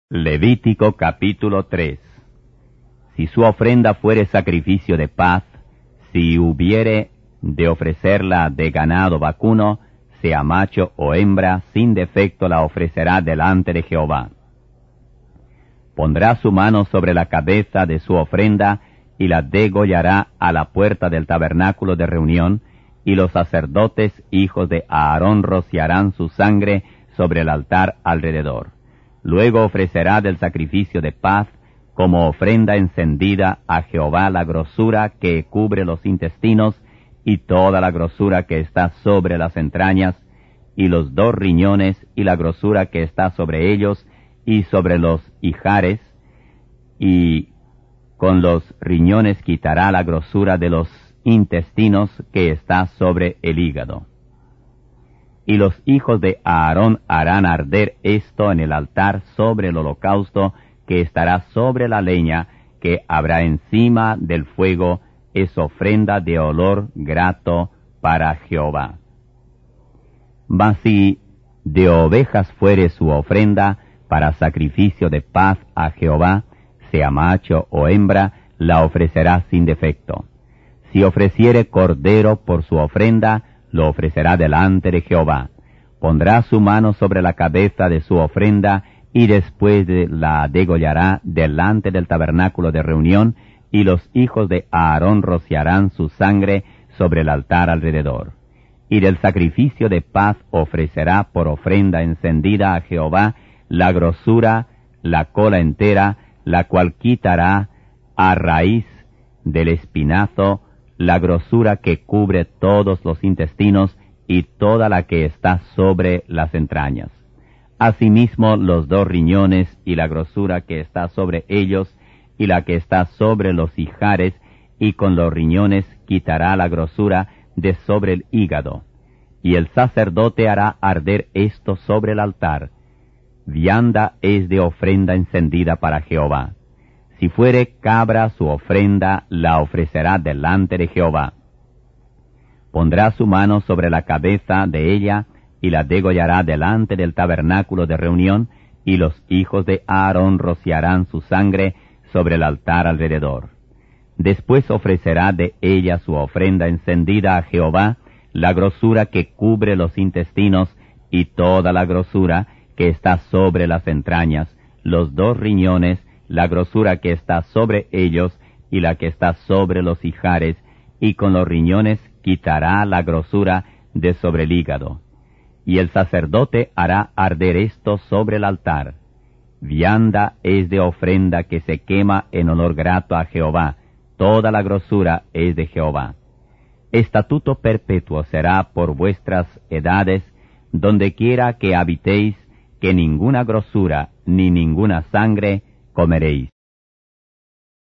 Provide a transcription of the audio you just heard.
Levítico capítulo 3. Si su ofrenda fuere sacrificio de paz, si hubiere de ofrecerla de ganado vacuno, sea macho o hembra, sin defecto la ofrecerá delante de Jehová. Pondrá su mano sobre la cabeza de su ofrenda y la degollará a la puerta del tabernáculo de reunión, y los sacerdotes hijos de Aarón rociarán su sangre sobre el altar alrededor. Luego ofrecerá del sacrificio de paz como ofrenda encendida a Jehová la grosura que cubre los intestinos y toda la grosura que está sobre las entrañas, y los 2 riñones y la grosura que está sobre ellos y sobre los ijares, y con los riñones quitará la grosura de los intestinos que está sobre el hígado. Y los hijos de Aarón harán arder esto en el altar sobre el holocausto que estará sobre la leña que habrá encima del fuego, es ofrenda de olor grato para Jehová. Mas si de ovejas fuere su ofrenda para sacrificio de paz a Jehová, sea macho o hembra, la ofrecerá sin defecto. Si ofreciere cordero por su ofrenda, lo ofrecerá delante de Jehová. Pondrá su mano sobre la cabeza de su ofrenda, y después la degollará delante del tabernáculo de reunión, y los hijos de Aarón rociarán su sangre sobre el altar alrededor. Y del sacrificio de paz ofrecerá por ofrenda encendida a Jehová la grosura, la cola entera, la cual quitará a raíz del espinazo, la grosura que cubre todos los intestinos y toda la que está sobre las entrañas. Asimismo los 2 riñones y la grosura que está sobre ellos y la que está sobre los ijares, y con los riñones quitará la grosura de sobre el hígado. Y el sacerdote hará arder esto sobre el altar. Vianda es de ofrenda encendida para Jehová. Si fuere cabra su ofrenda, la ofrecerá delante de Jehová. Pondrá su mano sobre la cabeza de ella, y la degollará delante del tabernáculo de reunión, y los hijos de Aarón rociarán su sangre sobre el altar alrededor. Después ofrecerá de ella su ofrenda encendida a Jehová, la grosura que cubre los intestinos, y toda la grosura que está sobre las entrañas, los 2 riñones, la grosura que está sobre ellos, y la que está sobre los ijares, y con los riñones quitará la grosura de sobre el hígado. Y el sacerdote hará arder esto sobre el altar. Vianda es de ofrenda que se quema en olor grato a Jehová, toda la grosura es de Jehová. Estatuto perpetuo será por vuestras edades, donde quiera que habitéis, que ninguna grosura ni ninguna sangre comeréis.